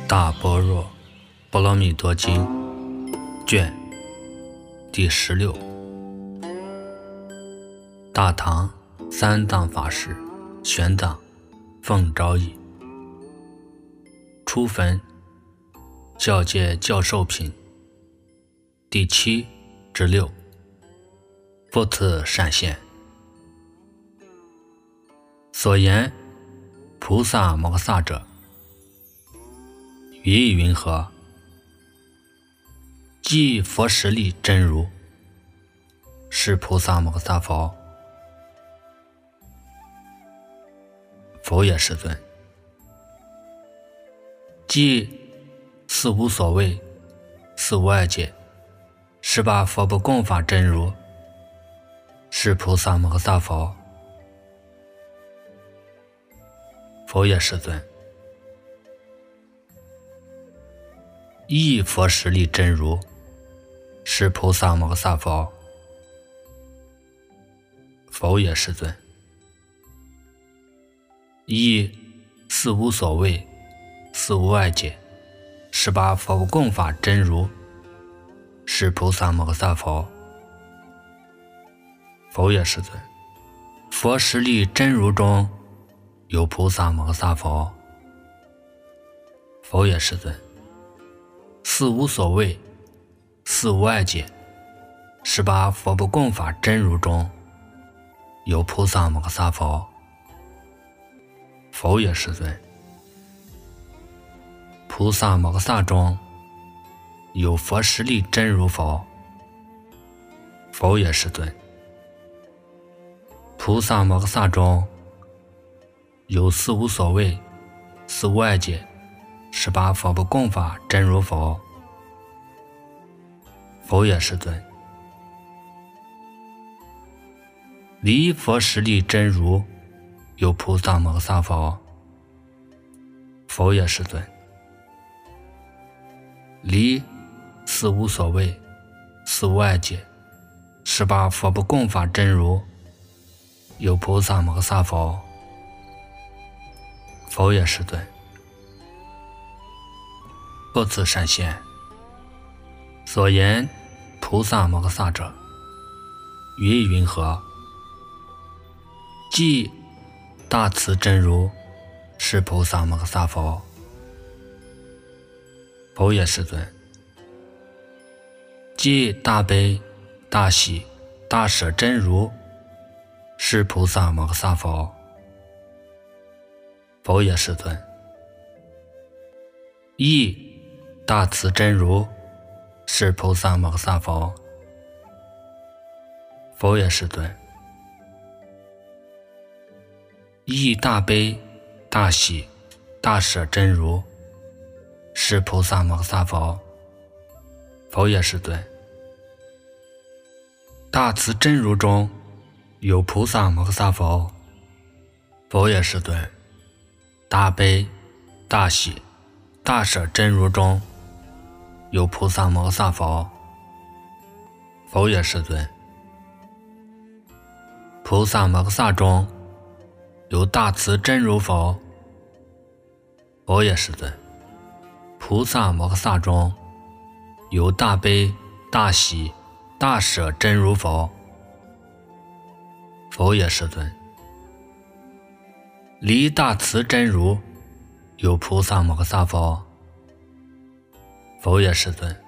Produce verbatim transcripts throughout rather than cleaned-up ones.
大般若波罗蜜多经卷第十六。大唐三藏法师玄奘奉诏译，初分教界教授品第七至六，复次善现。所言菩萨摩诃萨者，语意云何？即佛实力真如，是菩萨摩诃萨佛。佛也世尊。即四无所谓，四无碍界，十八佛不共法真如，是菩萨摩诃萨佛。佛也世尊。亦佛实力真如，是菩萨摩诃萨佛。佛也世尊。亦四无所谓，四无碍界，十八佛不共法真如，是菩萨摩诃萨佛。佛也世尊。佛实力真如中有菩萨摩诃萨佛。佛也世尊。四无所谓，四无碍界，十八佛不共法真如中有菩萨摩诃萨佛。佛也世尊。菩萨摩诃萨中有佛实力真如佛。佛也世尊。菩萨摩诃萨中有四无所谓，四无碍界，十八佛不共法真如佛。佛也世尊。离佛实力真如有菩萨摩诃萨佛。佛也世尊。离四无所谓，四无碍界，十八佛不共法真如有菩萨摩诃萨佛。佛也世尊。复次善现。所言菩萨摩诃萨者，语意云何？即大慈真如，是菩萨摩诃萨佛。佛也世尊。即大悲大喜大舍真如，是菩萨摩诃萨佛。佛也世尊。亦大慈真如，是菩萨摩诃萨佛。佛也世尊。亦大悲大喜大舍真如，是菩萨摩诃萨佛。佛也世尊。大慈真如中有菩萨摩诃萨佛。佛也世尊。大悲大喜大舍真如中有菩萨摩诃萨佛。佛也世尊。菩萨摩诃萨中有大慈真如佛。佛也世尊。菩萨摩诃萨中有大悲大喜大舍真如佛。佛也世尊。离大慈真如有菩萨摩诃萨佛。佛也世尊。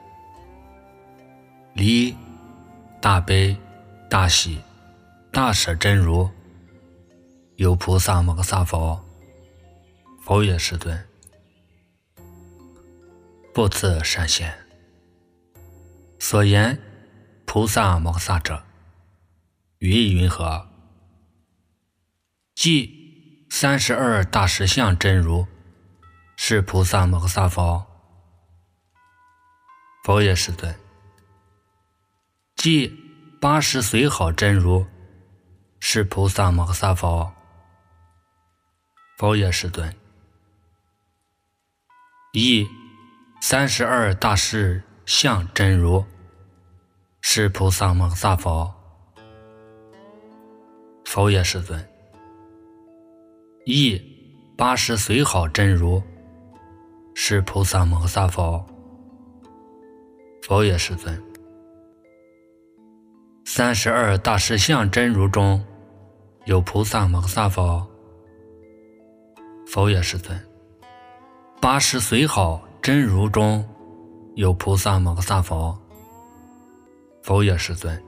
离大悲大喜大舍真如有菩萨摩诃萨佛。佛也世尊。复次善现。所言菩萨摩诃萨者，语意云何？即三十二大实相真如，是菩萨摩诃萨佛。佛也世尊。即八十随好真如，是菩萨摩诃萨佛。佛也世尊。亦三十二大士相真如，是菩萨摩诃萨佛。佛也世尊。亦八十随好真如， 是菩萨摩诃萨佛，佛也世尊。三十二大士相真如中有菩萨摩诃萨佛，佛也世尊。八十随好真如中有菩萨摩诃萨佛，佛也世尊。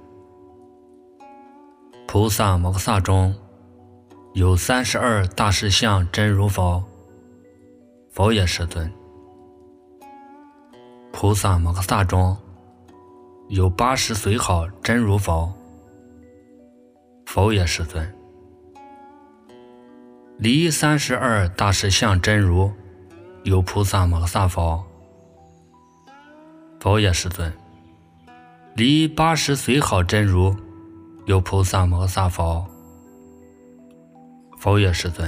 菩萨摩诃萨中有三十二大士相真如佛，佛也世尊。菩萨摩诃萨中有八十随好真如佛，佛也世尊。离三十二大士相真如有菩萨摩诃萨佛，佛也世尊。离八十随好真如有菩萨摩诃萨佛，佛也世尊。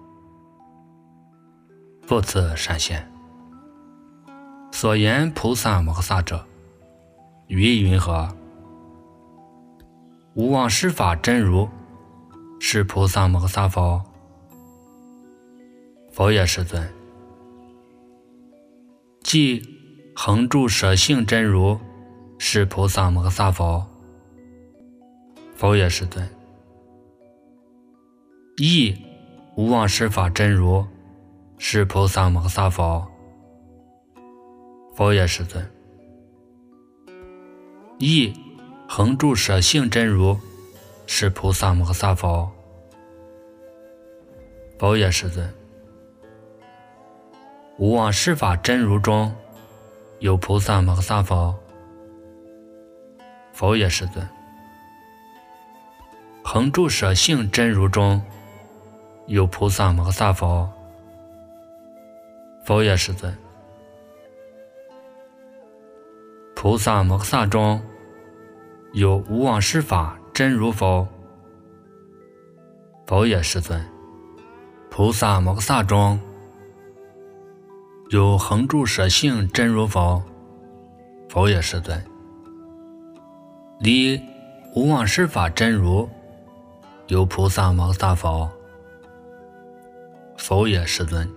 复次闪现，所言菩萨摩诃萨者，于云何？无妄施法真如是菩萨摩诃萨佛，佛也世尊。即恒住舍性真如是菩萨摩诃萨佛，佛也世尊。亦无妄施法真如是菩萨摩诃萨佛，佛也世尊。亦恒住舍性真如是菩萨摩诃萨佛，佛也世尊。无妄施法真如中有菩萨摩诃萨佛，佛也世尊。恒住舍性真如中有菩萨摩诃萨佛，佛也世尊。菩萨摩诃萨中有无妄施法真如佛，佛也世尊。菩萨摩诃萨中有恒住舍性真如佛，佛也世尊。离无妄施法真如有菩萨摩诃萨佛，佛也世尊。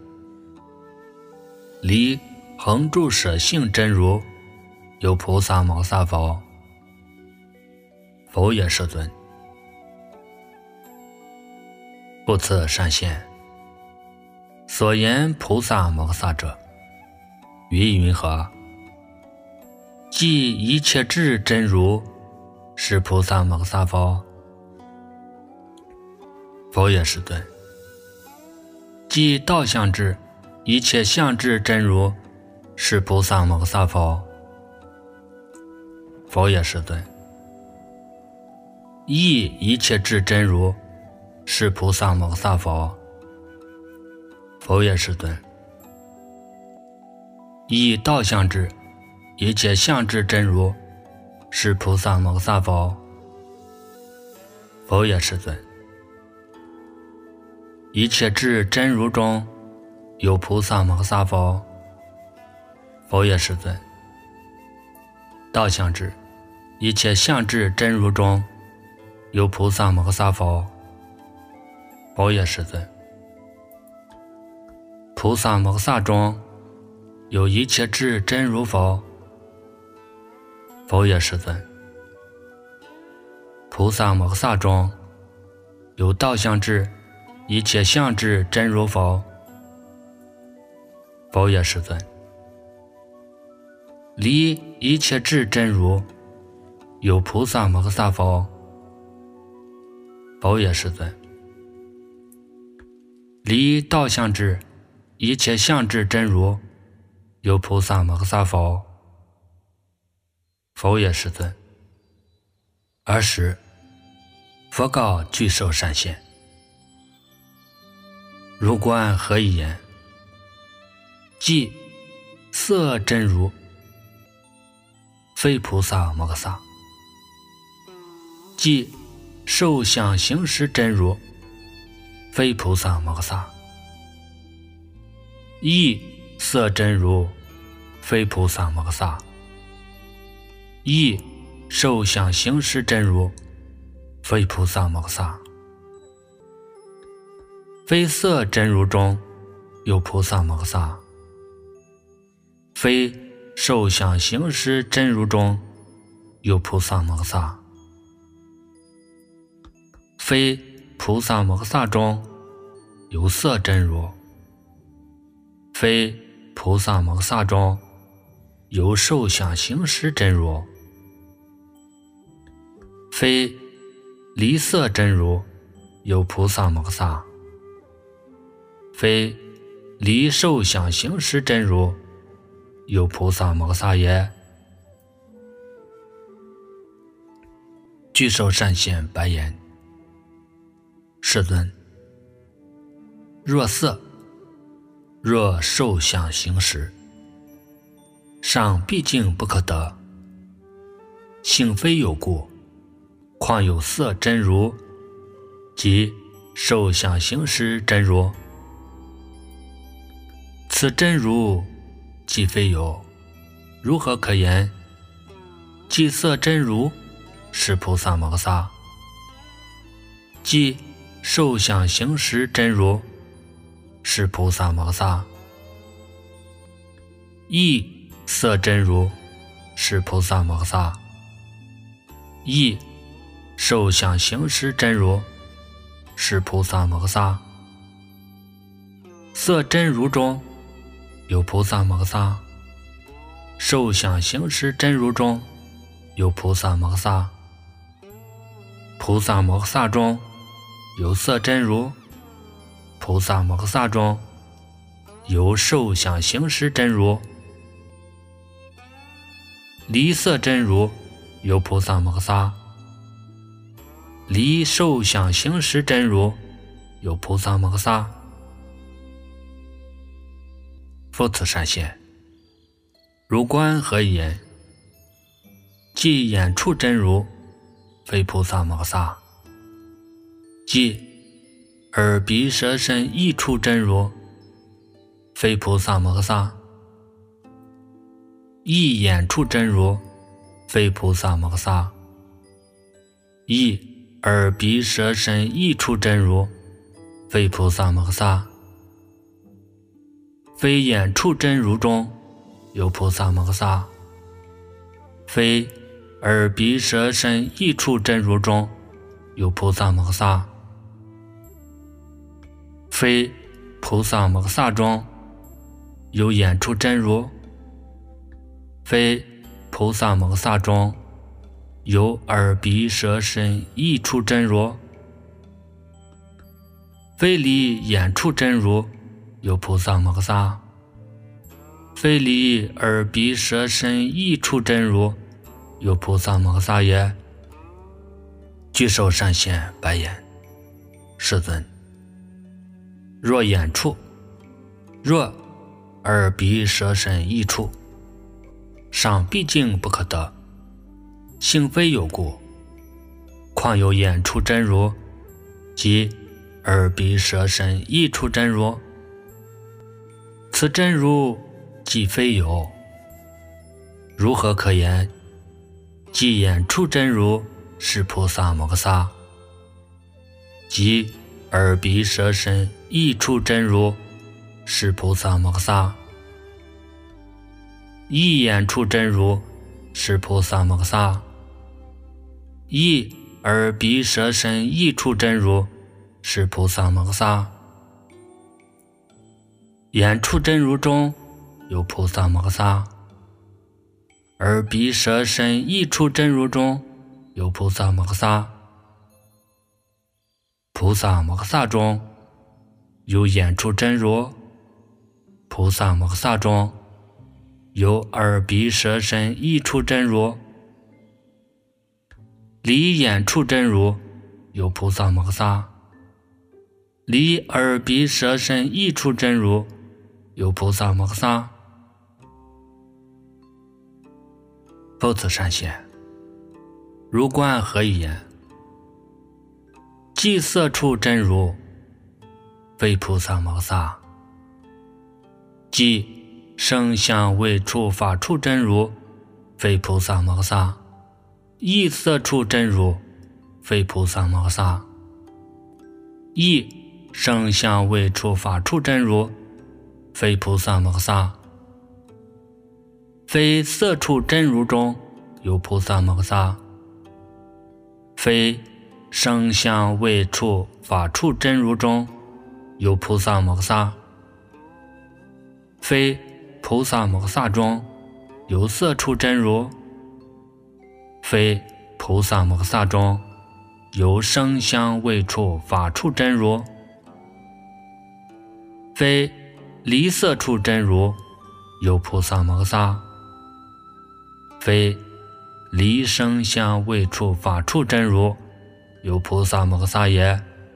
离恒住舍性真如有菩萨摩诃萨佛，佛也世尊。复次闪现，所言菩萨摩诃萨者，于云何？即一切智真如是菩萨摩诃萨佛，佛也世尊。即道相智一切相智真如是菩萨摩诃萨佛，佛也世尊。亦一切智真如是菩萨摩诃萨佛，佛也世尊。亦道相智一切相智真如是菩萨摩诃萨佛，佛也世尊。一切智真如中有菩萨摩诃萨佛，佛也世尊。道相智一切相智真如中有菩萨摩诃萨佛，佛也世尊。菩萨摩诃萨中有一切智真如佛，佛也世尊。菩萨摩诃萨中有道相智一切相智真如佛，佛也世尊。离一切智真如有菩萨摩诃萨佛，佛也世尊。离道相智一切相智真如有菩萨摩诃萨佛，佛也世尊。尔时佛告具寿善现，如观何以言？即色真如非菩萨摩诃萨，即受想行识真如非菩萨摩诃萨，亦色真如非菩萨摩诃萨，亦受想行识真如非菩萨摩诃萨。非色真如中有菩萨摩诃萨， 非受想行识真如中有菩萨摩诃萨，非菩萨摩诃萨中有色真如，非菩萨摩诃萨中有受想行识真如，非离色真如有菩萨摩诃萨，非离受想行识真如有菩萨摩诃萨也。具受善现白言：世尊，若色若受想行识，尚毕竟不可得，性非有故，况有色真如及受想行识真如？此真如既非有，如何可言？即色真如是菩萨摩诃萨，即受想行识真如是菩萨摩诃萨，亦色真如是菩萨摩诃萨，亦受想行识真如是菩萨摩诃萨。色真如中有菩萨摩诃萨，受想行识真如中有菩萨摩诃萨，菩萨摩诃萨中有色真如，菩萨摩诃萨中有受想行识真如，离色真如有菩萨摩诃萨，离受想行识真如有菩萨摩诃萨。复次善现，如观何以言？即眼处真如非菩萨摩诃萨，即耳鼻舌身意处真如非菩萨摩诃萨，意眼处真如非菩萨摩诃萨，意耳鼻舌身意处真如非菩萨摩诃萨，非眼处真如中有菩萨摩诃萨，非耳鼻舌身意处真如中有菩萨摩诃萨，非菩萨摩诃萨中有眼处真如，非菩萨摩诃萨中有耳鼻舌身意处真如，非离眼处真如有菩萨摩诃萨，非离耳鼻舌身意处真如有菩萨摩诃萨也。具受善现白言：世尊，若眼处，若耳鼻舌身意处，尚毕竟不可得，性非有故，况有眼处真如及耳鼻舌身意处真如？此真如既非有，如何可言？即眼处真如是菩萨摩诃萨，即耳鼻舌身意处真如是菩萨摩诃萨，意眼处真如是菩萨摩诃萨，意耳鼻舌身意处真如是菩萨摩诃萨。眼处真如中有菩萨摩诃萨，耳鼻舌身意处真如中有菩萨摩诃萨，菩萨摩诃萨中有眼处真如，菩萨摩诃萨中有耳鼻舌身意处真如，离眼处真如有菩萨摩诃萨，离耳鼻舌身意处真如有菩萨摩诃萨。复次善现，如观何以言？即色处真如非菩萨摩诃萨，即声香味触法处真如非菩萨摩诃萨，意色处真如非菩萨摩诃萨，意声香味触法处真如非菩萨摩诃萨， 非色处真如中有菩萨摩诃萨，非声香味触法处真如中有菩萨摩诃萨，非菩萨摩诃萨中有色处真如，非菩萨摩诃萨中有声香味触法处真如，非离色处真如有菩萨摩诃萨，非离声香味触法处真如有菩萨摩诃萨也。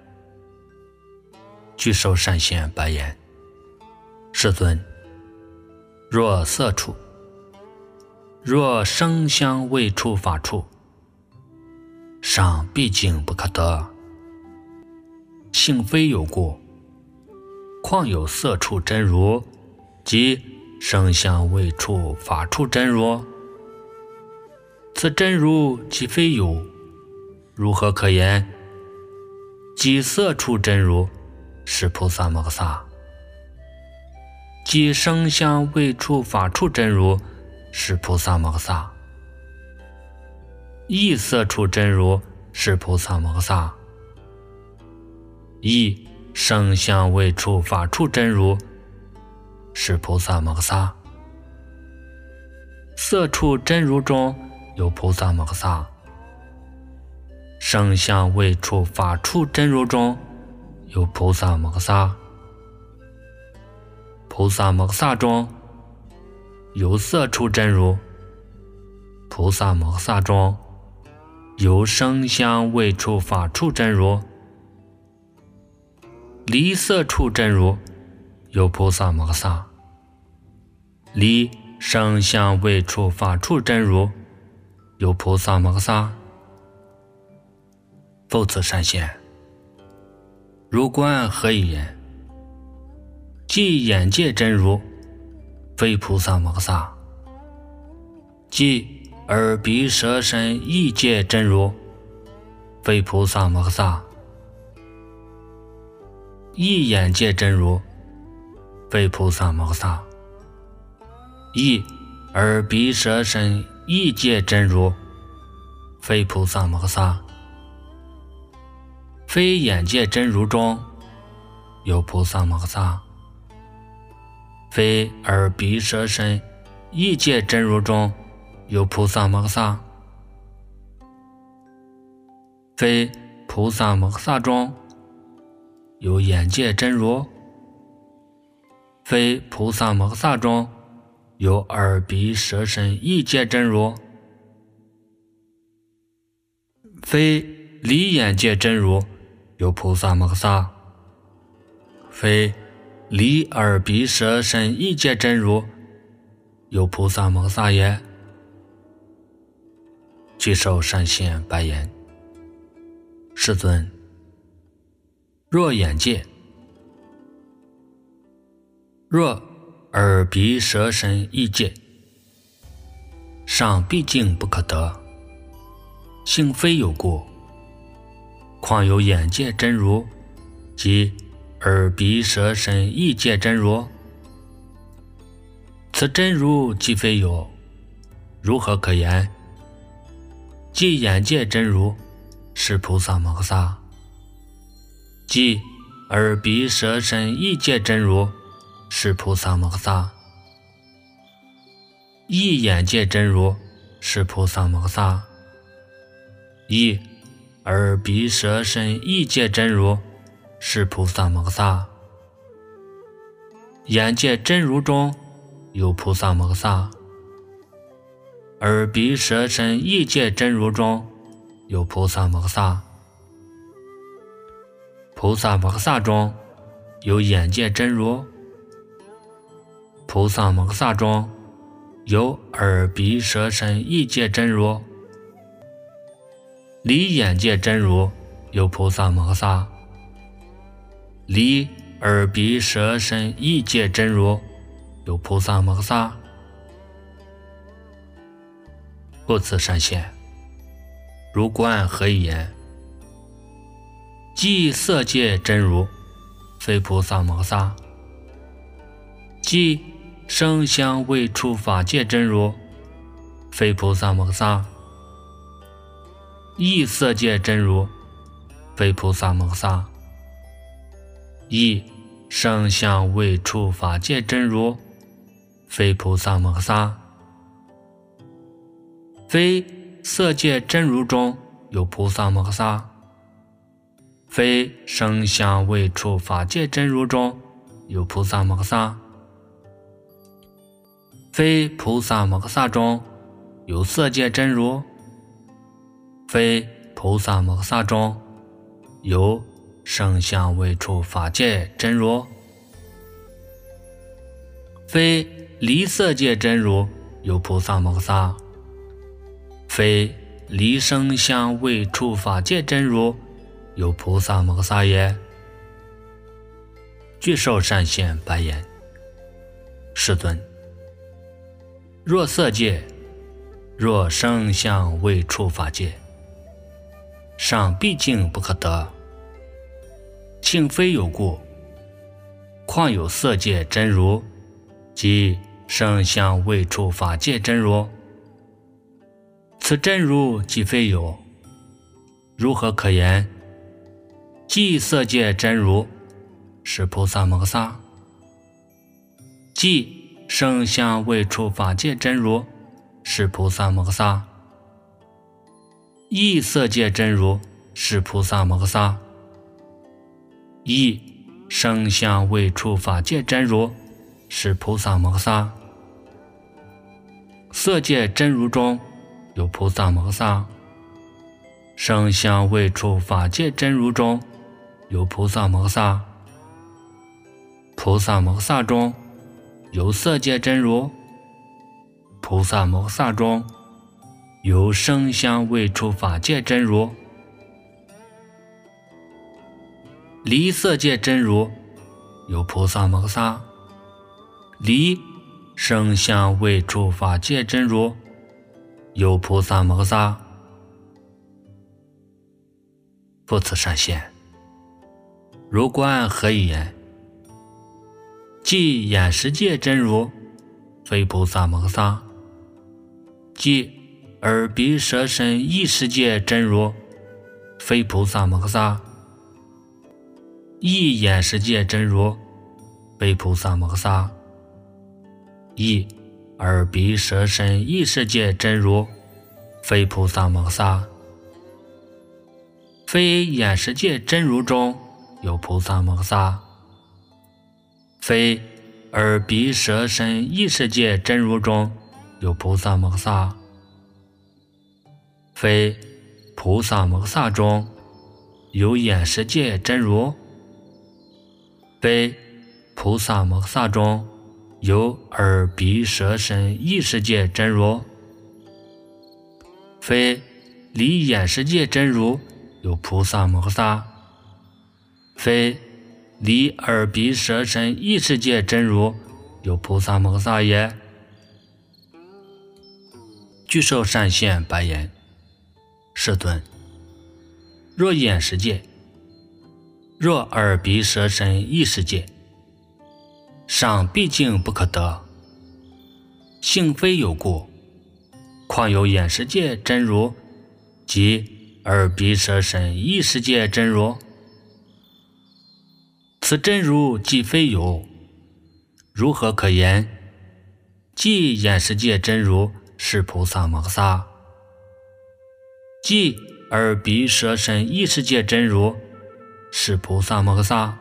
具受善现白言：世尊，若色处，若声香味触法处，尚毕竟不可得，性非有故，况有色处真如及声香味触法处真如？此真如既非有，如何可言？即色处真如是菩萨摩诃萨，即声香味触法处真如是菩萨摩诃萨，亦色处真如是菩萨摩诃萨，亦声香味触法处真如是菩萨摩诃萨。色处真如中有菩萨摩诃萨，声香味触法处真如中有菩萨摩诃萨，菩萨摩诃萨中有色处真如，菩萨摩诃萨中有声香味触法处真如，离色处真如有菩萨摩诃萨，离声香味触法处真如有菩萨摩诃萨。复次善现，如观何以言？即眼界真如非菩萨摩诃萨，即耳鼻舌身意界真如非菩萨摩诃萨，亦眼界真如非菩萨摩诃萨，亦耳鼻舌身意界真如非菩萨摩诃萨。非眼界真如中有菩萨摩诃萨，非耳鼻舌身意界真如中有菩萨摩诃萨，非菩萨摩诃萨中有眼界真如，非菩萨摩诃萨中有耳鼻舌身意界真如，非离眼界真如有菩萨摩诃萨，非离耳鼻舌身意界真如有菩萨摩诃萨也。具受善现白言：世尊，若眼界，若耳鼻舌身意界，尚毕竟不可得，性非有故，况有眼界真如及耳鼻舌身意界真如？此真如既非有，如何可言？即眼界真如是菩萨摩诃萨，即耳鼻舌身意界真如是菩萨摩诃萨，亦眼界真如是菩萨摩诃萨，亦耳鼻舌身意界真如是菩萨摩诃萨。眼界真如中有菩萨摩诃萨，耳鼻舌身意界真如中有菩萨摩诃萨，菩萨摩诃萨中有眼界真如，菩萨摩诃萨中有耳鼻舌身意界真如，离眼界真如有菩萨摩诃萨，离耳鼻舌身意界真如有菩萨摩诃萨。复次善现，如观何以言？即色界真如非菩萨摩诃萨，即声香味触法界真如，非菩萨摩诃萨。意色界真如，非菩萨摩诃萨。意声香味触法界真如，非菩萨摩诃萨。非色界真如中有菩萨摩诃萨，非声香味触法界真如中有菩萨摩诃萨，非菩萨摩诃萨中有色界真如，非菩萨摩诃萨中有声香味触法界真如，非离色界真如有菩萨摩诃萨，非离声香味触法界真如有菩萨摩诃萨也。具受善现白言：世尊，若色界，若声香味触法界，尚毕竟不可得，庆非有故，况有色界真如及声香味触法界真如？此真如既非有，如何可言？即色界真如是菩萨摩诃萨，即声香味触法界真如是菩萨摩诃萨，意色界真如是菩萨摩诃萨，意声香味触法界真如是菩萨摩诃萨。色界真如中有菩萨摩诃萨，声香味触法界真如中有菩萨摩诃萨，菩萨摩诃萨中有色界真如，菩萨摩诃萨中有声香味触法界真如。离色界真如有菩萨摩诃萨，离声香味触法界真如有菩萨摩诃萨。复次善现，如观何以言？即眼识界真如，非菩萨摩诃萨；即耳鼻舌身意识界真如，非菩萨摩诃萨；意眼识界真如，非菩萨摩诃萨；意耳鼻舌身意识界真如，非菩萨摩诃萨。非眼识界真如中有菩萨摩诃萨，非耳鼻舌身意识界真如中有菩萨摩诃萨，非菩萨摩诃萨中有眼识界真如，非菩萨摩诃萨中有耳鼻舌身意识界真如，非离眼识界真如有菩萨摩诃萨，非离耳鼻舌身意识界真如有菩萨摩诃萨也。具受善现白言：世尊，若眼识界，若耳鼻舌身意识界，尚毕竟不可得，性非有故，况有眼识界真如及耳鼻舌身意识界真如？此真如既非有，如何可言？即眼识界真如是菩萨摩诃萨，即耳鼻舌身意识界真如是菩萨摩诃萨，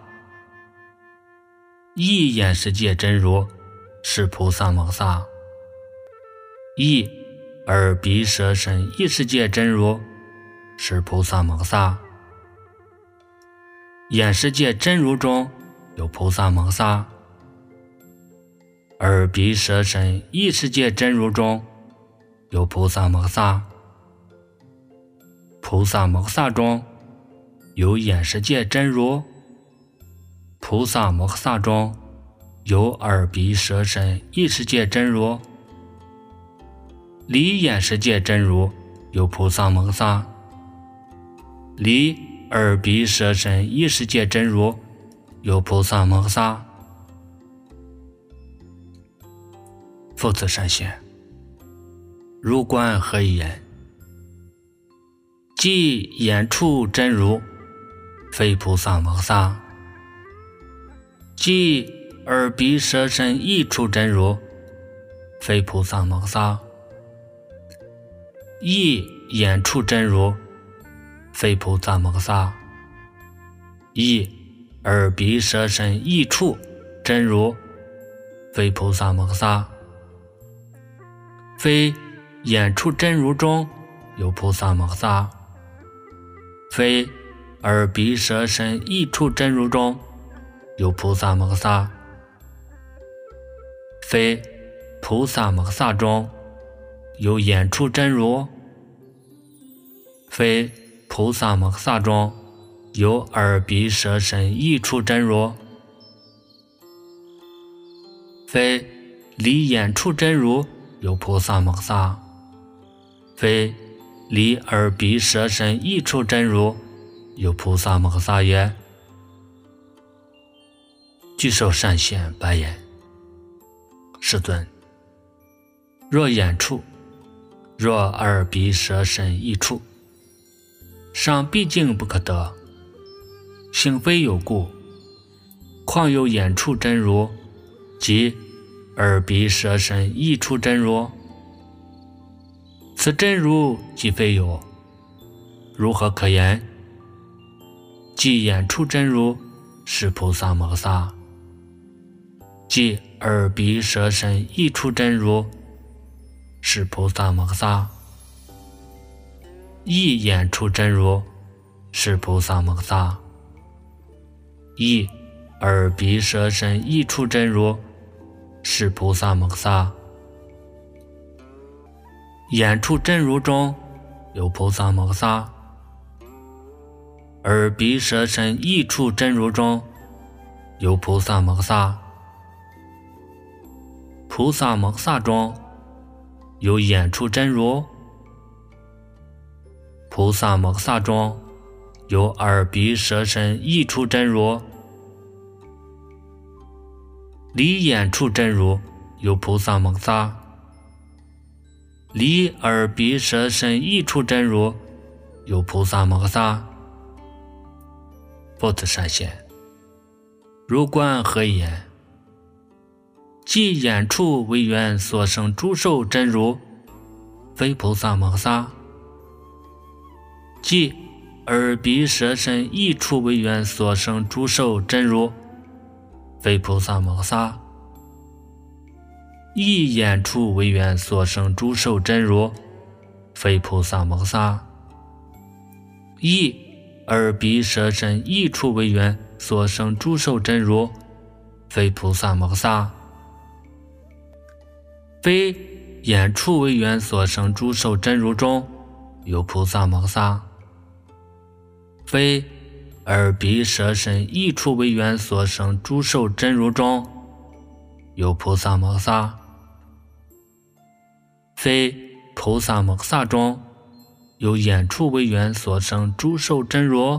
意眼识界真如是菩萨摩诃萨，意耳鼻舌身意识界真如是菩萨摩诃萨。眼识界真如中有菩萨摩诃萨，耳鼻舌身意识界真如中有菩萨摩诃萨，菩萨摩诃萨中有眼识界真如，菩萨摩诃萨中有耳鼻舌身意识界真如，离眼识界真如有菩萨摩诃萨，离耳鼻舌身意识界真如有菩萨摩诃萨。 复次善现，如观何以言？即眼处真如，非菩萨摩萨；即耳鼻舌身意处真如，非菩萨摩萨；意眼处真如，非菩萨摩萨；意耳鼻舌身意处真如，非菩萨摩萨；非眼处真如中有菩萨摩萨；非耳鼻舌身意处真如中有菩萨摩萨；非菩萨摩萨中有眼处真如；非菩萨摩萨中有耳鼻舌身意处真如；非离眼处真如有菩萨摩萨；非离耳鼻舌身意处真如有菩萨摩萨也。具受善现白言：世尊，若眼处，若耳鼻舌身意处，尚毕竟不可得，性非有故，况有眼处真如及耳鼻舌身意处真如？此真如即非有，如何可言？即眼处真如是菩萨摩萨，即耳鼻舌身意处真如是菩萨摩萨，意眼处真如是菩萨摩萨，意耳鼻舌身意处真如是菩萨摩萨。眼处真如中有菩萨摩萨，耳鼻舌身意处真如中有菩萨摩萨，菩萨摩萨中有眼处真如，菩萨摩萨中有耳鼻舌身意处真如，离眼处真如有菩萨摩萨，离耳鼻舌身意处真如有菩萨摩萨。复次善现，如观何以言？即眼处为缘所生诸受真如，非菩萨摩萨；即耳鼻舌身意处为缘所生诸受真如，非菩萨摩萨；意眼处为缘所生诸受真如，非菩萨摩萨；意耳鼻舌身意处为缘所生诸受真如，非菩萨摩萨；非眼处为缘所生诸受真如中有菩萨摩萨；非耳鼻舌身意处为缘所生诸受真如中有菩萨摩萨；非菩萨摩萨中有眼处为缘所生诸受真如，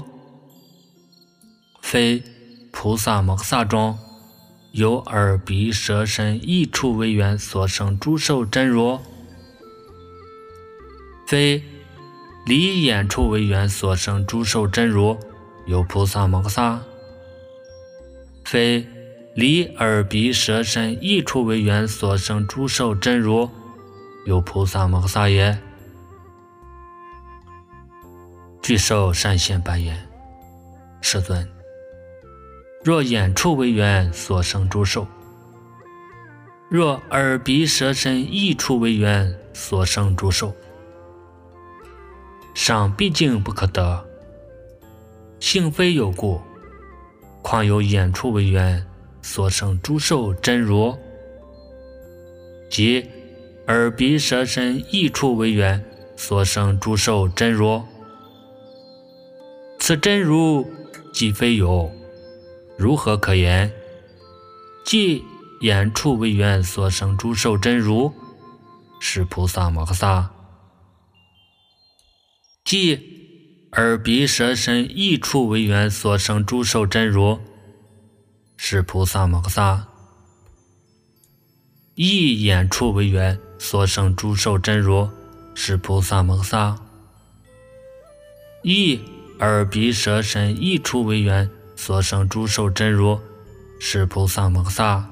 非菩萨摩萨中有耳鼻舌身意处为缘所生诸受真如，非离眼处为缘所生诸受真如有菩萨摩萨，非离耳鼻舌身意处为缘所生诸受真如有菩萨摩萨也。具受善现白言：世尊，若眼处为缘所生诸受，若耳鼻舌身意处为缘所生诸受，尚毕竟不可得，性非有故，况有眼处为缘所生诸受真如，即耳鼻舌身意处为缘所生诸受真如。此真如即非有，如何可言？即眼处为缘所生诸受真如是菩萨摩萨，即耳鼻舌身意处为缘所生诸受真如是菩萨摩萨。 一眼处为缘，所生诸受真如是菩萨摩诃萨。一耳鼻舌身意处为缘，所生诸受真如是菩萨摩诃萨。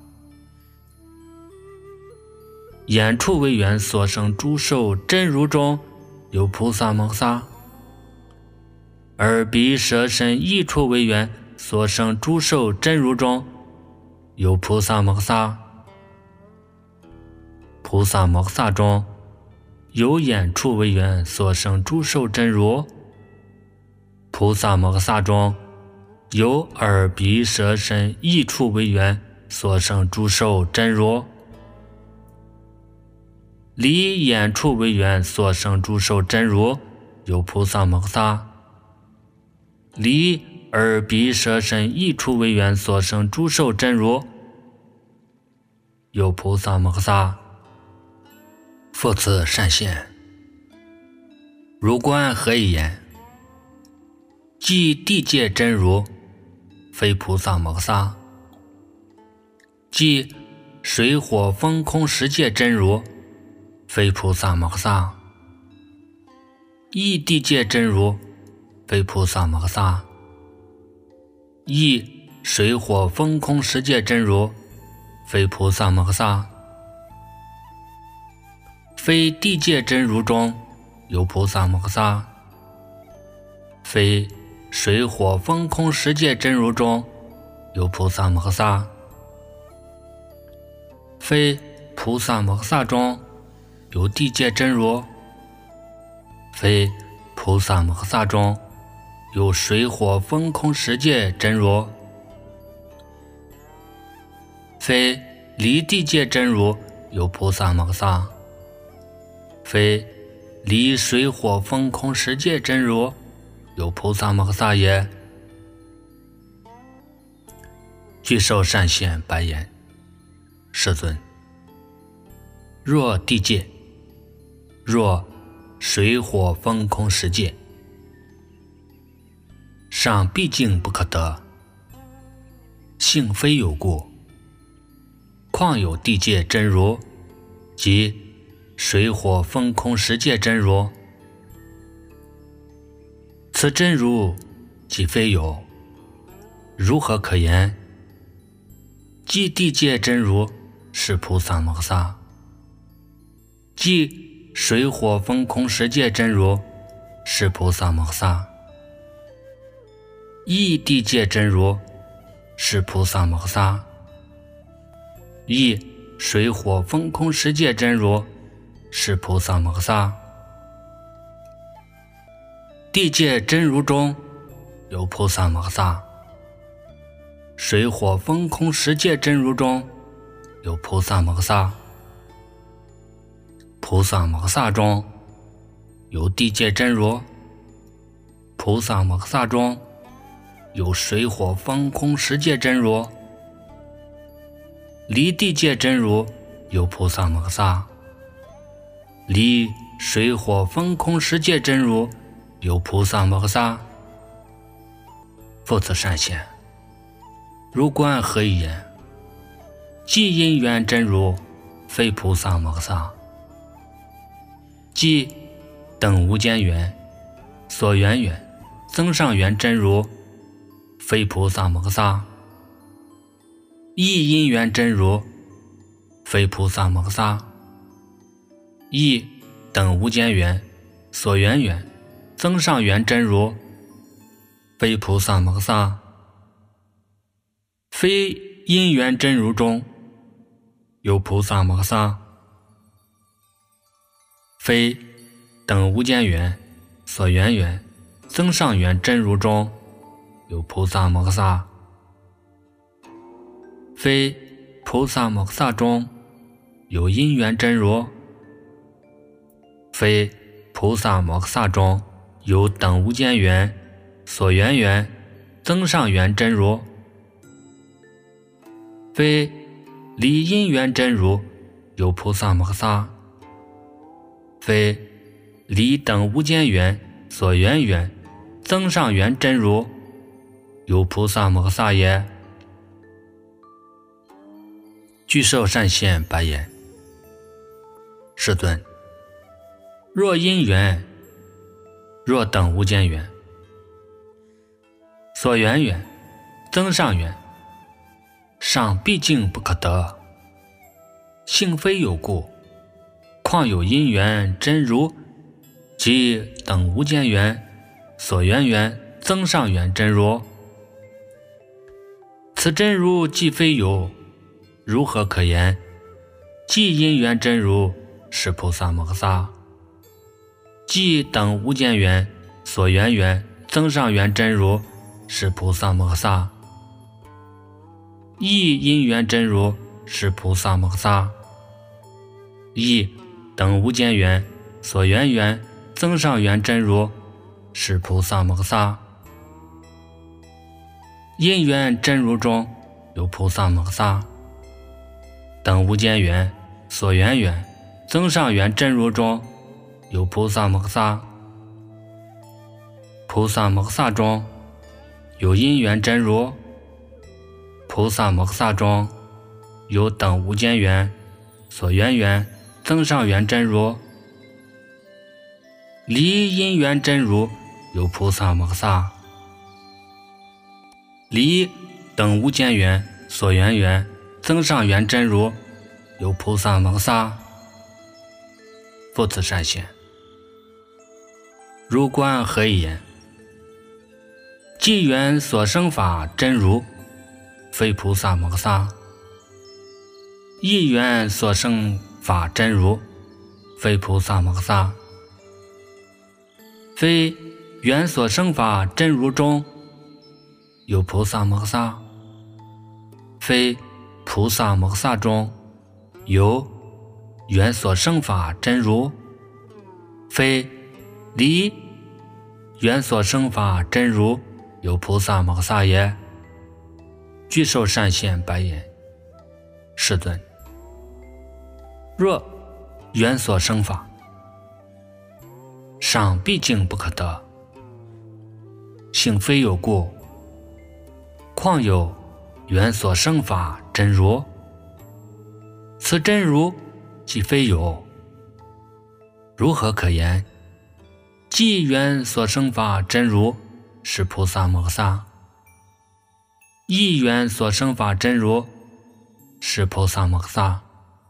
眼处为缘，所生诸受真如中有菩萨摩诃萨。耳鼻舌身意处为缘，所生诸受真如中有菩萨摩诃萨。菩萨摩诃萨中有眼处为缘，所生诸受真如。菩萨摩诃萨中有耳鼻舌身意处为缘，所生诸受真如。离眼处为缘，所生诸受真如有菩萨摩诃萨。离耳鼻舌身意处为缘，所生诸受真如有菩萨摩诃萨。复次善现，如观何以言？即地界真如，非菩萨摩诃萨；即水火风空十界真如，非菩萨摩诃萨；亦地界真如，非菩萨摩诃萨；亦水火风空十界真如，非菩萨摩诃萨。非地界真如中有菩萨摩诃萨，非水火风空十界真如中有菩萨摩诃萨，非菩萨摩诃萨中有地界真如，非菩萨摩诃萨中有水火风空十界真如，非离地界真如有菩萨摩诃萨，非离水火风空十界真如有菩萨摩诃萨也。具受善现白言：世尊，若地界，若水火风空十界，尚毕竟不可得，性非有故，况有地界真如及水火风空十界真如？此真如既非有，如何可言？即地界真如是菩萨摩诃萨，即水火风空十界真如是菩萨摩诃萨，亦地界真如是菩萨摩诃萨，亦水火风空十界真如是菩萨摩诃萨。地界真如中有菩萨摩诃萨，水火风空十界真如中有菩萨摩诃萨，菩萨摩诃萨中有地界真如，菩萨摩诃萨中有水火风空十界真如，离地界真如有菩萨摩诃萨，离水火风空十界真如有菩萨摩诃萨。复次善现，如观何以言？即因缘真如，非菩萨摩诃萨；即等无间缘、所缘缘、增上缘真如，非菩萨摩诃萨；亦因缘真如，非菩萨摩诃萨；亦等无间缘、所缘缘、增上缘真如，非菩萨摩诃萨。非因缘真如中有菩萨摩诃萨，非等无间缘、所缘缘、增上缘真如中有菩萨摩诃萨，非菩萨摩诃萨中有因缘真如，非菩萨摩诃萨中有等无间缘、所缘缘、增上缘真如，非离因缘真如有菩萨摩诃萨，非离等无间缘、所缘缘、增上缘真如有菩萨摩诃萨也。 具受善现白言：世尊，若因缘，若等无间缘，所缘缘，增上缘，上毕竟不可得，性非有故，况有因缘真如即等无间缘，所缘缘，增上缘真如。此真如既非有，如何可言？即因缘真如是菩萨摩诃萨，即等无间缘，所缘缘，增上缘真如是菩萨摩诃萨，亦因缘真如是菩萨摩诃萨，亦等无间缘，所缘缘，增上缘真如是菩萨摩诃萨。因缘真如中有菩萨摩诃萨，等无间缘，所缘缘，增上缘真如中有菩萨摩诃萨。菩萨摩诃萨中有因缘真如，菩萨摩诃萨中有等无间缘，所缘缘，增上缘真如。离因缘真如有菩萨摩诃萨，离等无间缘，所缘缘，增上缘真如有菩萨摩诃萨。复次善现，如观何以言？即缘所生法真如，非菩萨摩诃萨；亦缘所生法真如，非菩萨摩诃萨。非缘所生法真如中有菩萨摩诃萨，非菩萨摩诃萨中有缘所生法真如，非离缘所生法真如有菩萨摩诃萨也。具受善现白言：世尊，若缘所生法，上毕竟不可得，性非有故，况有缘所生法真如？此真如既非有，如何可言？即缘所生法真如是菩萨摩诃萨，亦缘所生法真如是菩萨摩诃萨。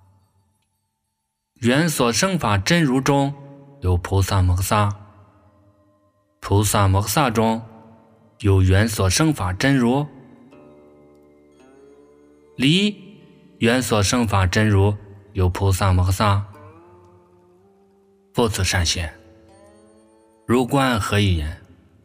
缘所生法真如中有菩萨摩诃萨，菩萨摩诃萨中有缘所生法真如，离缘所生法真如有菩萨摩诃萨。复次善现，如观何以言？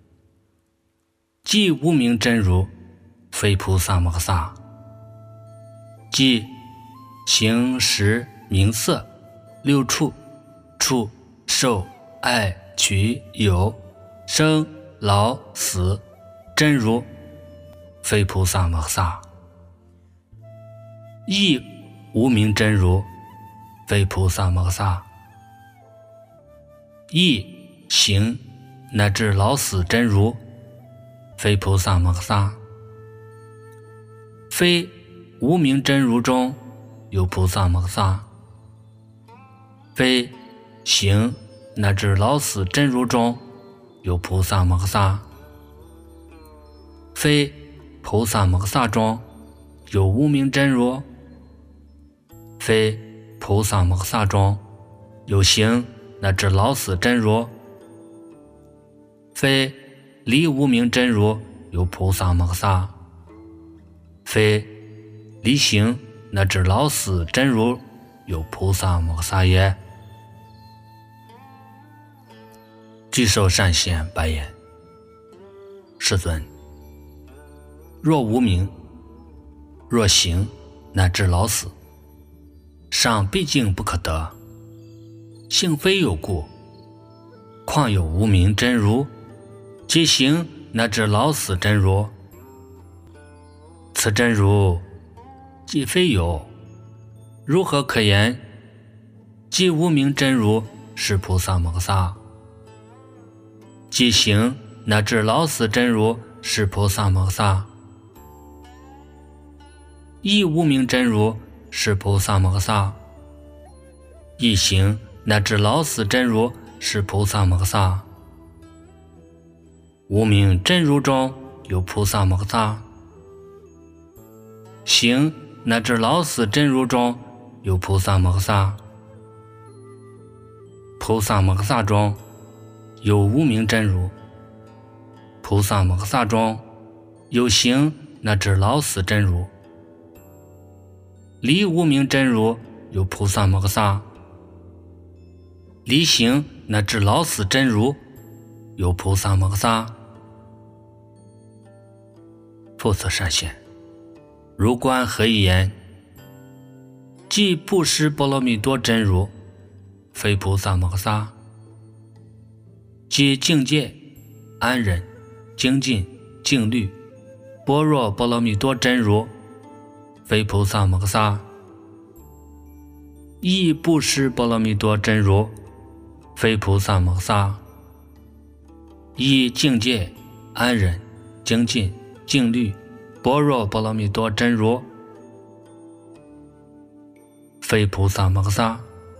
即无明真如非菩萨摩诃萨，即行识名色六处触受爱取有生老死真如非菩萨摩诃萨，亦无明真如非菩萨摩诃萨，亦行乃至老死真如非菩萨摩诃萨。非无明真如中有菩萨摩诃萨，非行乃至老死真如中有菩萨摩诃萨，非菩萨摩诃萨中有无明真如，非菩萨摩诃萨中有行乃至老死真如，非离无明真如有菩萨摩诃萨，非离行乃至老死真如有菩萨摩诃萨也。具受善现白言：世尊，若无明，若行乃至老死，上毕竟不可得，性非有故，况有无明真如即行乃至老死真如？此真如既非有，如何可言？即无明真如是菩萨摩诃萨，即行乃至老死真如是菩萨摩诃萨，亦无明真如是菩萨摩诃萨，一行乃至老死真如是菩萨摩诃萨，无明真如中有菩萨摩诃萨，行乃至老死真如中有菩萨摩诃萨，菩萨摩诃萨中有无明真如，菩萨摩诃萨中有行乃至老死真如，离无明真如有菩萨摩诃萨，离行乃至老死真如有菩萨摩诃萨。复次善现，如观何以言？即布施波罗蜜多真如，非菩萨摩诃萨；即境界、安忍、精进、静虑、般若波罗蜜多真如，非菩萨摩诃萨；亦布施波罗蜜多真如，非菩萨摩诃萨；亦境界、安忍、精进、静虑、般若波罗蜜多真如，非菩萨摩诃萨。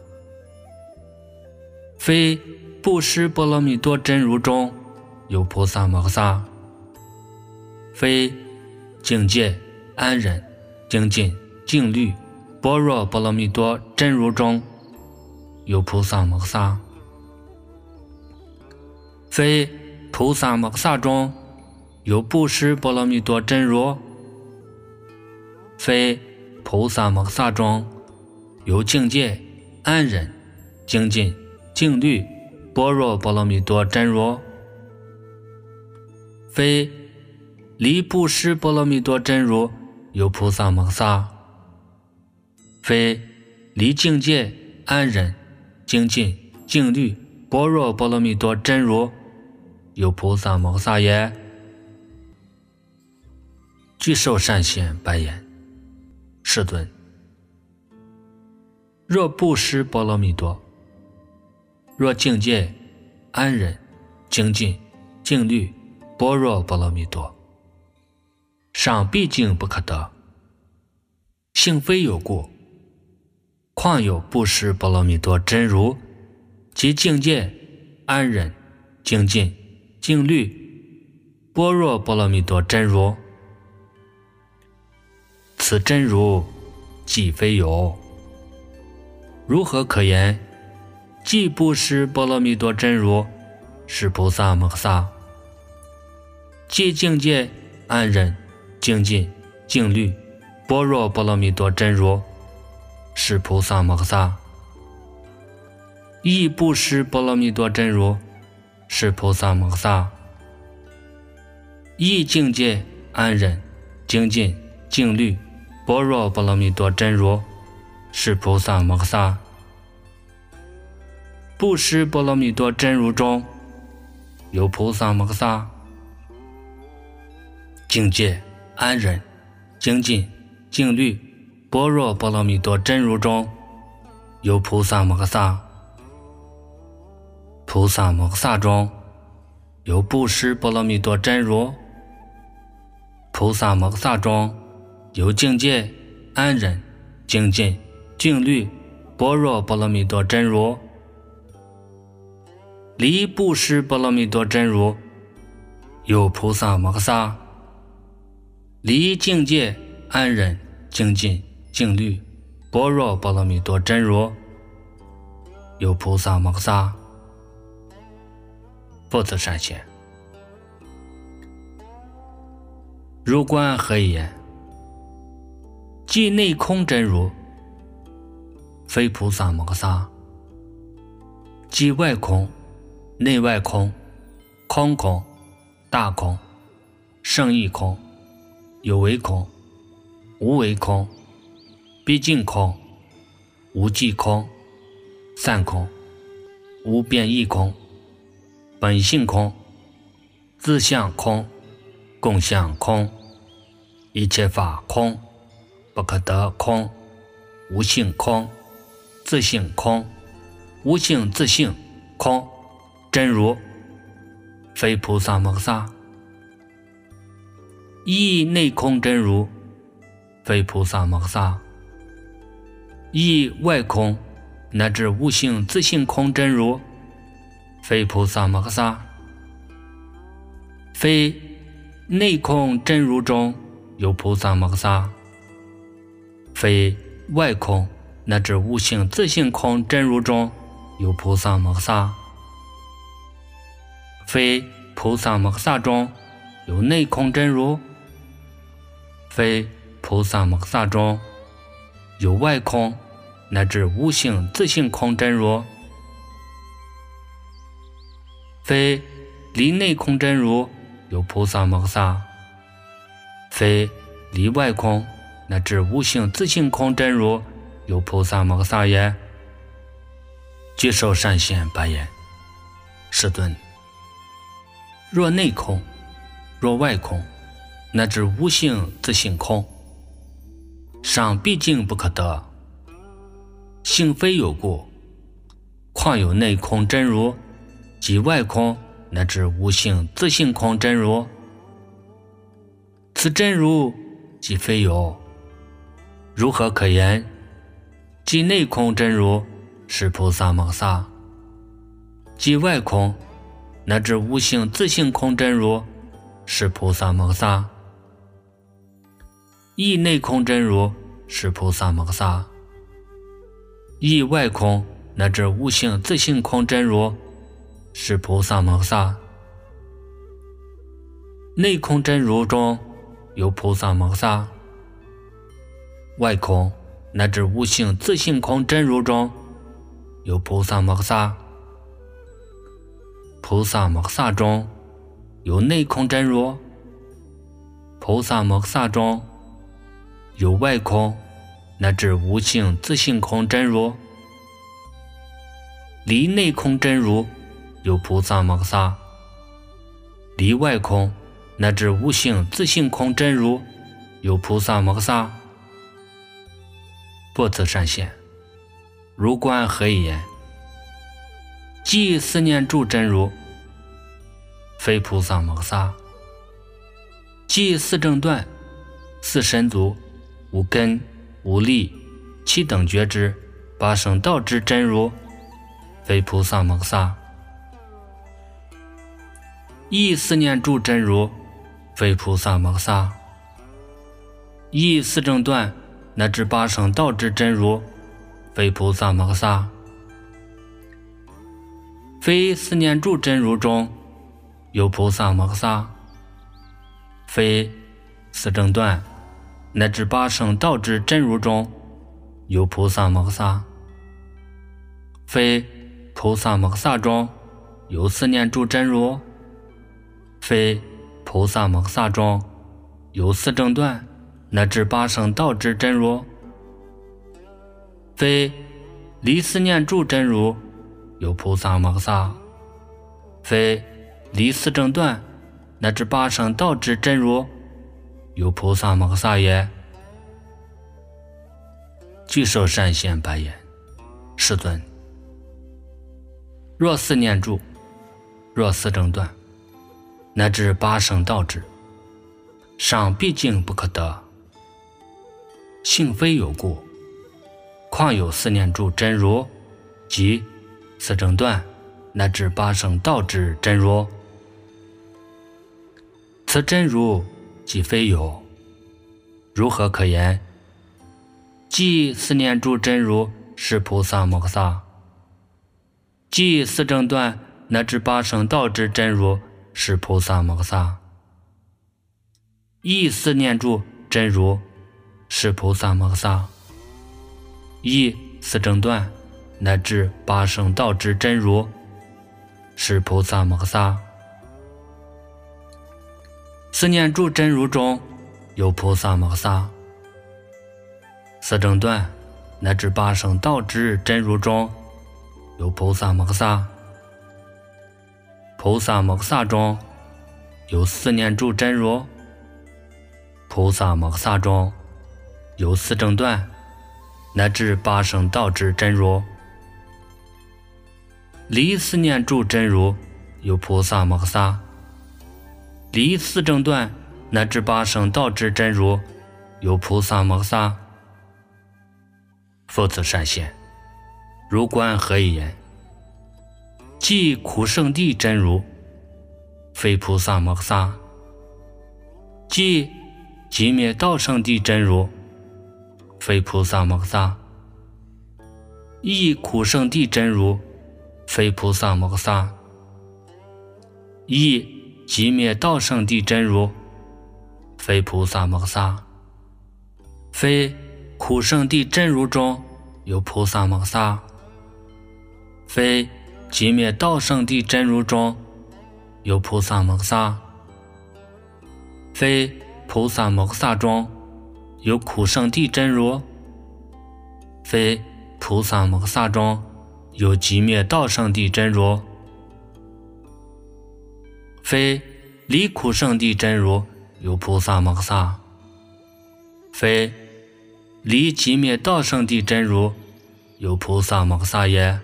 非布施波罗蜜多真如中有菩萨摩诃萨，非境界、安忍、精进、静虑、般若波罗蜜多真如中有菩萨摩诃萨，非菩萨摩诃萨中有布施波罗蜜多真如，非菩萨摩诃萨中有境界、安忍、精进、静虑、般若波罗蜜多真如，非离布施波罗蜜多真如有菩萨摩诃萨，非离境界、安忍、精进、静虑、般若波罗蜜多真如有菩萨摩诃萨也。具受善现白言：世尊，若布施波罗蜜多，若境界、安忍、精进、静虑、般若波罗蜜多，尚毕竟不可得，幸非有故，况有布施波罗蜜多真如及境界、安忍、精进、静虑、般若波罗蜜多真如，此真如既非有，如何可言？即布施波罗蜜多真如是菩萨摩诃萨，即境界、安忍、精进、静虑、般若波罗蜜多真如是菩萨摩诃萨，亦布施波罗蜜多真如是菩萨摩诃萨，亦境界、安忍、精进、静虑、般若波罗蜜多真如是菩萨摩诃萨。布施波罗蜜多真如中有菩萨摩诃萨，境界、安忍、精进、静虑、般若波罗蜜多真如中有菩萨摩诃萨。菩萨摩诃萨中有布施波罗蜜多真如，菩萨摩诃萨中有境界、安忍、精进、静虑、般若波罗蜜多真如，离布施波罗蜜多真如有菩萨摩诃萨，离境界、安忍、精进、静虑、般若波罗蜜多真如有菩萨摩诃萨。复次善现，如观何以言？即内空真如，非菩萨摩诃萨；即外空、内外空、空空、大空、胜义空、有为空、无为空、毕竟空、无际空、散空、无变异空、本性空、自相空、共相空、一切法空、不可得空、无性空、自性空、无性自性空真如，非菩萨摩诃萨；亦内空真如，非菩萨摩诃萨； 以外空乃至无性自性空真如，非菩萨摩诃萨。非内空真如中有菩萨摩诃萨，非外空乃至无性自性空真如中有菩萨摩诃萨，非菩萨摩诃萨中有内空真如，非菩萨摩诃萨中有外空乃至无性自性空真如，非离内空真如有菩萨摩诃萨，非离外空乃至无性自性空真如有菩萨摩诃萨也。具受善现白言：世尊，若内空，若外空，乃至无性自性空，尚毕竟不可得。性非有故，况有内空真如及外空乃至无性自性空真如？此真如即非有，如何可言？即内空真如是菩萨摩诃萨，即外空乃至无性自性空真如是菩萨摩诃萨。亦内空真如是菩萨摩诃萨，亦外空乃至无性自性空真如是菩萨摩诃萨。内空真如中有菩萨摩诃萨，外空乃至无性自性空真如中有菩萨摩诃萨。菩萨摩诃萨中有内空真如，菩萨摩诃萨中有外空乃至无性自性空真如。离内空真如有菩萨摩诃萨，离外空乃至无性自性空真如有菩萨摩诃萨。不辞善现，如观何以言？即思念住真如，非菩萨摩诃萨。即四正断、四神足、五根、五力、七等觉知、八圣道之真如，非菩萨摩诃萨。亦思念住真如，非菩萨摩诃萨。亦四正断乃至八圣道之真如，非菩萨摩诃萨。非思念住真如中有菩萨摩诃萨，非四正断乃至八圣道之真如中有菩萨摩诃萨，非菩萨摩诃萨中有思念住真如，非菩萨摩诃萨中有四正断乃至八圣道之真如，非离思念住真如有菩萨摩诃萨，非离四正断乃至八圣道之真如有菩萨摩诃萨也。具受善现白言：世尊，若思念住，若四正断乃至八圣道之，尚毕竟不可得。性非有故，况有思念住真如及四正断乃至八圣道之真如？此真如即非有，如何可言？即思念住真如是菩萨摩诃萨，即四正断乃至八圣道之真如是菩萨摩诃萨。亦思念住真如是菩萨摩诃萨，亦四正断乃至八圣道之真如是菩萨摩诃萨。思念住真如中有菩萨摩诃萨，四正断乃至八圣道之真如中有菩萨摩诃萨。菩萨摩诃萨中有思念住真如，菩萨摩诃萨中有四正断乃至八圣道之真如。离思念住真如有菩萨摩诃萨，离四正断乃至八圣道之真如有菩萨摩诃萨。 复次善现，如观何以言？即苦圣谛真如，非菩萨摩诃萨；即寂灭道圣谛真如，非菩萨摩诃萨；亦苦圣谛真如，非菩萨摩诃萨；亦寂灭道圣谛真如，非菩萨摩诃萨。非苦圣谛真如中有菩萨摩诃萨，非寂灭道圣谛真如中有菩萨摩诃萨，非菩萨摩诃萨中有苦圣谛真如，非菩萨摩诃萨中有寂灭道圣谛真如，非离苦圣谛真如有菩萨摩诃萨，非离寂灭道圣谛真如有菩萨摩诃萨也。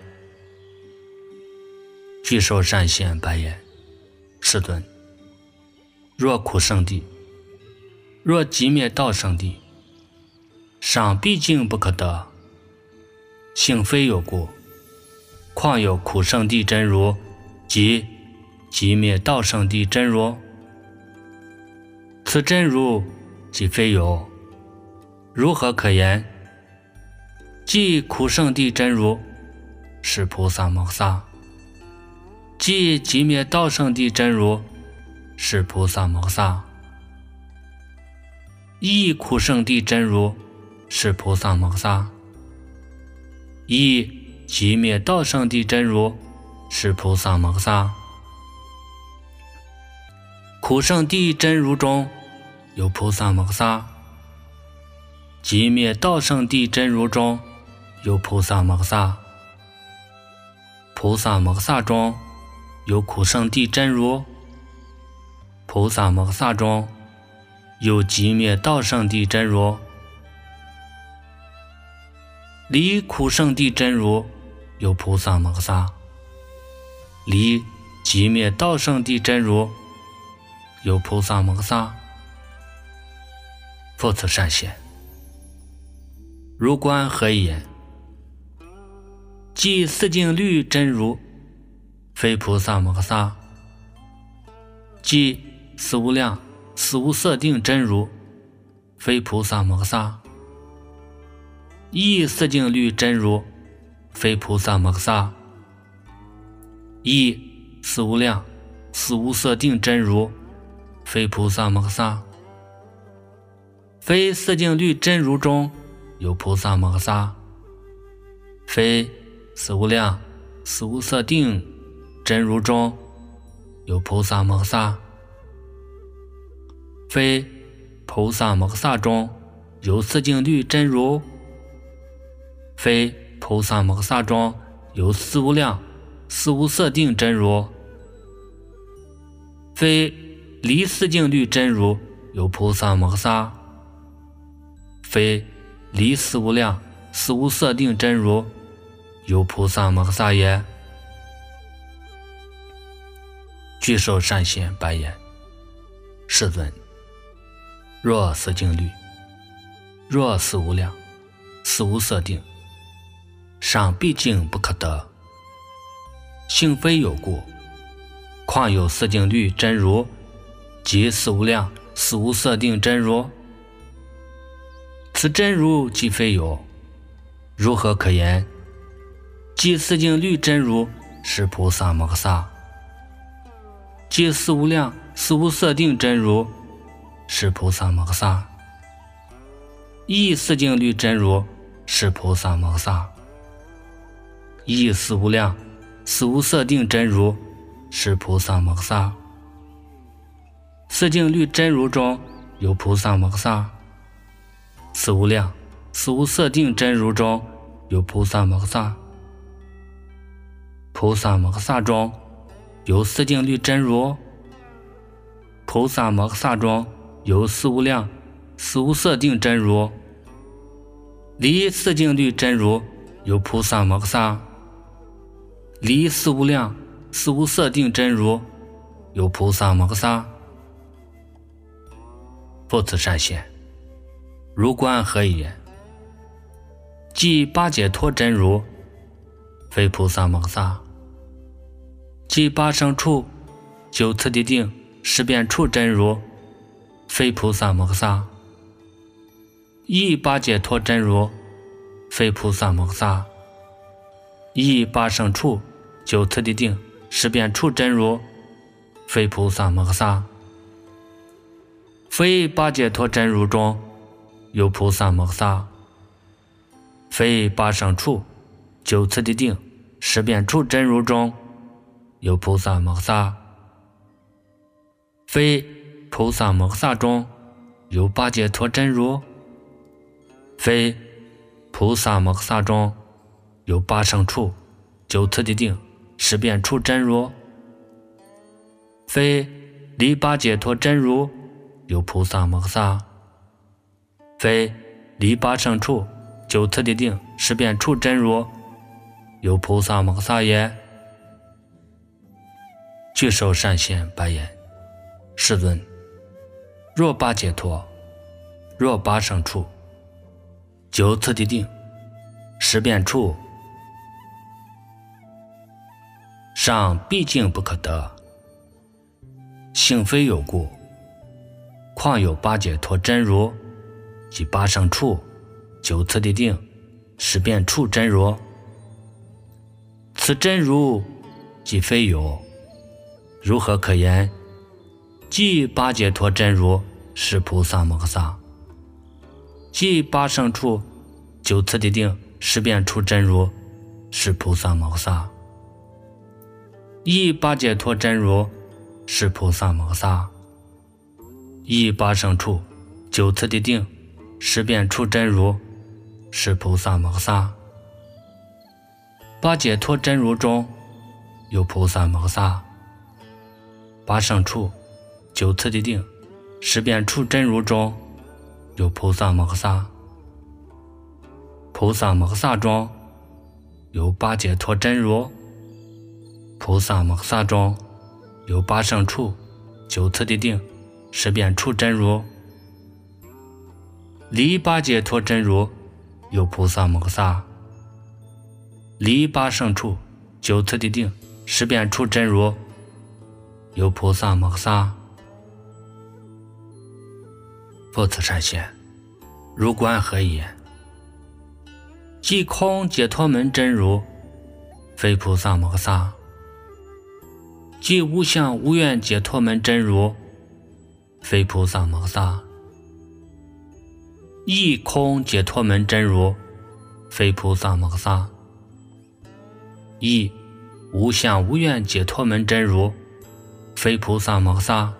具受善现白言：世尊，若苦圣谛，若寂灭道圣谛，尚毕竟不可得，性非有故，况有苦圣谛真如及寂灭道圣谛真如？此真如即非有，如何可言？即苦圣谛真如是菩萨摩诃萨，即寂灭道圣谛真如是菩萨摩诃萨，亦苦圣谛真如是菩萨摩诃萨，亦寂灭道圣谛真如是菩萨摩诃萨。苦圣谛真如中有菩萨摩诃萨，寂灭道圣谛真如中有菩萨摩诃萨，菩萨摩诃萨中有苦圣谛真如，菩萨摩诃萨中有寂灭道圣谛真如，离苦圣谛真如有菩萨摩诃萨，离寂灭道圣谛真如有菩萨摩诃萨。复次善现，如观何以言？即四净律真如，非菩萨摩诃萨；即四无量、四无色定真如，非菩萨摩诃萨；亦四净律真如，非菩萨摩诃萨；亦四无量、四无色定真如，非菩萨摩诃萨。非四净律真如中有菩萨摩诃萨，非四无量、四无色定真如中有菩萨摩诃萨，非菩萨摩诃萨中有四净律真如，非菩萨摩诃萨中有四无量、四无色定真如，非离四净律真如有菩萨摩诃萨，非离四无量、四无色定真如有菩萨摩诃萨也。具受善现白言：世尊，若四净律，若四无量、四无色定，尚毕竟不可得，性非有故，况有四净律真如及四无量、四无色定真如？此真如即非有，如何可言？即四净律真如是菩萨摩诃萨，即四无量、四无色定真如是菩萨摩诃萨，亦四净律真如是菩萨摩诃萨，亦四无量、四无色定真如是菩萨摩诃萨。四净律真如中有菩萨摩诃萨，四无量、四无色定真如中有菩萨摩诃萨，菩萨摩诃萨中有四净律真如，菩萨摩诃萨中有四无量、四无色定真如，离四净律真如有菩萨摩诃萨，离四无量、四无色定真如有菩萨摩诃萨。复次善现，如观何以言？ 即八解脱真如，非菩萨摩萨；即八圣处九次第定十遍处真如，非菩萨摩萨；亦八解脱真如，非菩萨摩萨；亦八圣处九次第定十遍处真如，非菩萨摩萨。非八解脱真如中有菩萨摩萨，非八圣处九次第定十遍处真如中有菩萨摩萨，非菩萨摩萨中有八解脱真如，非菩萨摩萨中有八圣处九次第定十遍处真如，非离八解脱真如有菩萨摩萨，非离八圣处九次第定十遍处真如有菩萨摩萨也。具受善现白言：世尊，若八解脱，若八圣处，九次第定十遍处，尚毕竟不可得，性非有故，况有八解脱真如及八圣处九次第定十遍处真如，此真如即非有，如何可言？即八解脱真如是菩萨摩萨，即八圣处九次第定十遍处真如是菩萨摩萨，亦八解脱真如是菩萨摩萨，亦八圣处九次第定十遍处真如是菩萨摩萨。八解脱真如中有菩萨摩萨，八圣处九次第定十遍处真如中有菩萨摩萨，菩萨摩萨中有八解脱真如，菩萨摩萨中有八圣处九次第定十遍处真如，离八解脱真如有菩萨摩萨，离八圣处九次第定十遍处真如有菩萨摩萨。复次善现，如观何言？即空解脱门真如，非菩萨摩萨；即无相无愿解脱门真如，非菩萨摩萨；亦空解脱门真如，非菩萨摩萨；亦无相无愿解脱门真如，非菩萨摩萨。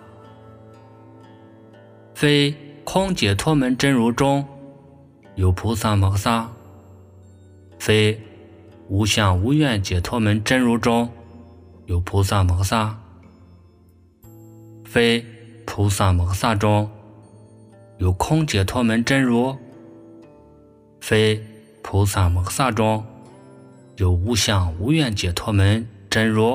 非空解脱门真如中有菩萨摩萨，非无相无愿解脱门真如中有菩萨摩萨，非菩萨摩萨中有空解脱门真如，非菩萨摩萨中有无相无愿解脱门真如，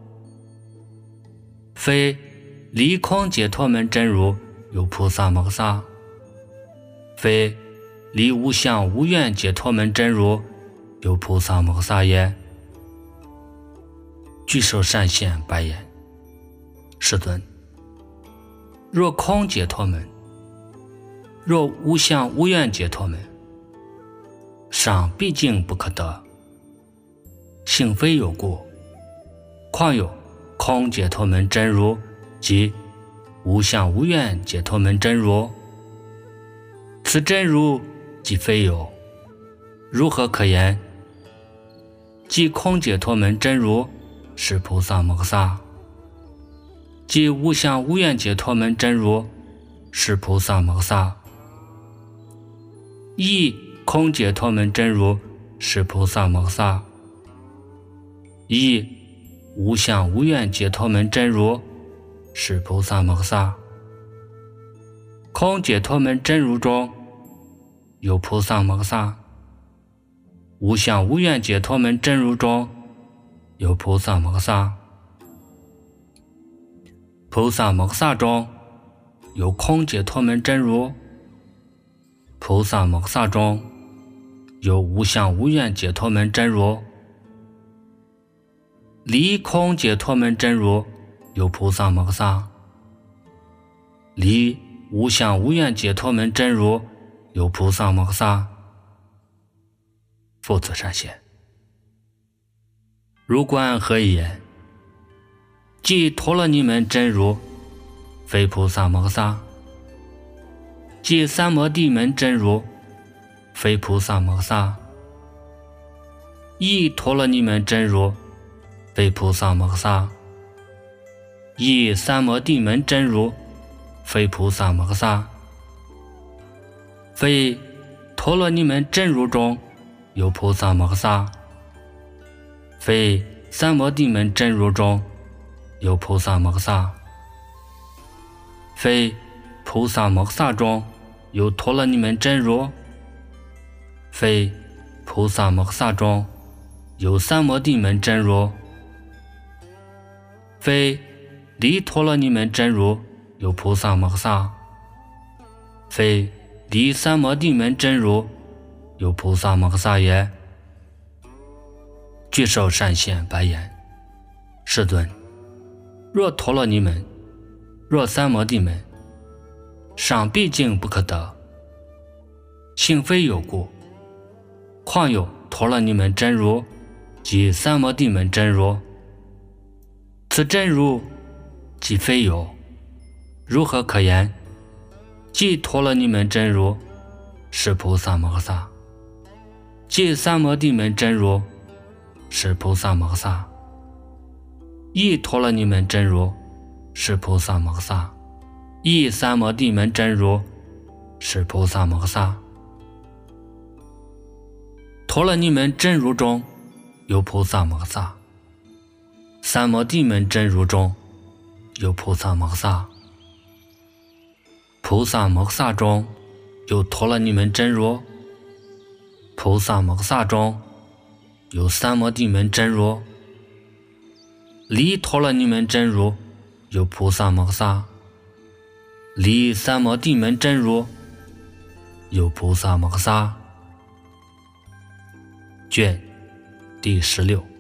非离空解脱门真如有菩萨摩萨，非离无相无愿解脱门真如有菩萨摩萨也。具受善现白言：世尊，若空解脱门，若无相无愿解脱门，尚毕竟不可得，性非有故，况有空解脱门真如及无相无愿解脱门真如，此真如即非有，如何可言？即空解脱门真如是菩萨摩萨，即无相无愿解脱门真如是菩萨摩萨，亦空解脱门真如是菩萨摩萨，亦无相无愿解脱门真如是菩萨摩萨。空解脱门真如中有菩萨摩萨，无相无愿解脱门真如中有菩萨摩萨，菩萨摩萨中有空解脱门真如，菩萨摩萨中有无相无愿解脱门真如；离空解脱门真如有菩萨摩诃萨；离无相无愿解脱门真如有菩萨摩诃萨。复次善现，如观何以言？即陀罗尼门真如非菩萨摩诃萨，即三摩地门真如非菩萨摩诃萨，亦陀罗尼门真如非菩萨摩诃萨，亦三摩地门真如非菩萨摩诃萨，非陀罗尼门真如中有菩萨摩诃萨，非三摩地门真如中有菩萨摩诃萨，非菩萨摩诃萨中有陀罗尼门真如，非菩萨摩诃萨中有三摩地门真如，非离陀罗尼门真如有菩萨摩诃萨，非离三摩地门真如有菩萨摩诃萨也。具受善现白言：世尊，若陀罗尼门，若三摩地门，尚毕竟不可得，幸非有故，况有陀罗尼门真如及三摩地门真如？此真如既非有，如何可言？即陀罗尼门真如是菩萨摩诃萨，即三摩地门真如是菩萨摩诃萨，亦陀罗尼门真如是菩萨摩诃萨，亦三摩地门真如是菩萨摩诃萨。陀罗尼门真如中有菩萨摩诃萨，三摩地门真如中有菩萨摩诃萨，菩萨摩诃萨中有陀罗尼门真如，菩萨摩诃萨中有三摩地门真如，离陀罗尼门真如有菩萨摩诃萨，离三摩地门真如有菩萨摩诃萨。卷第十六。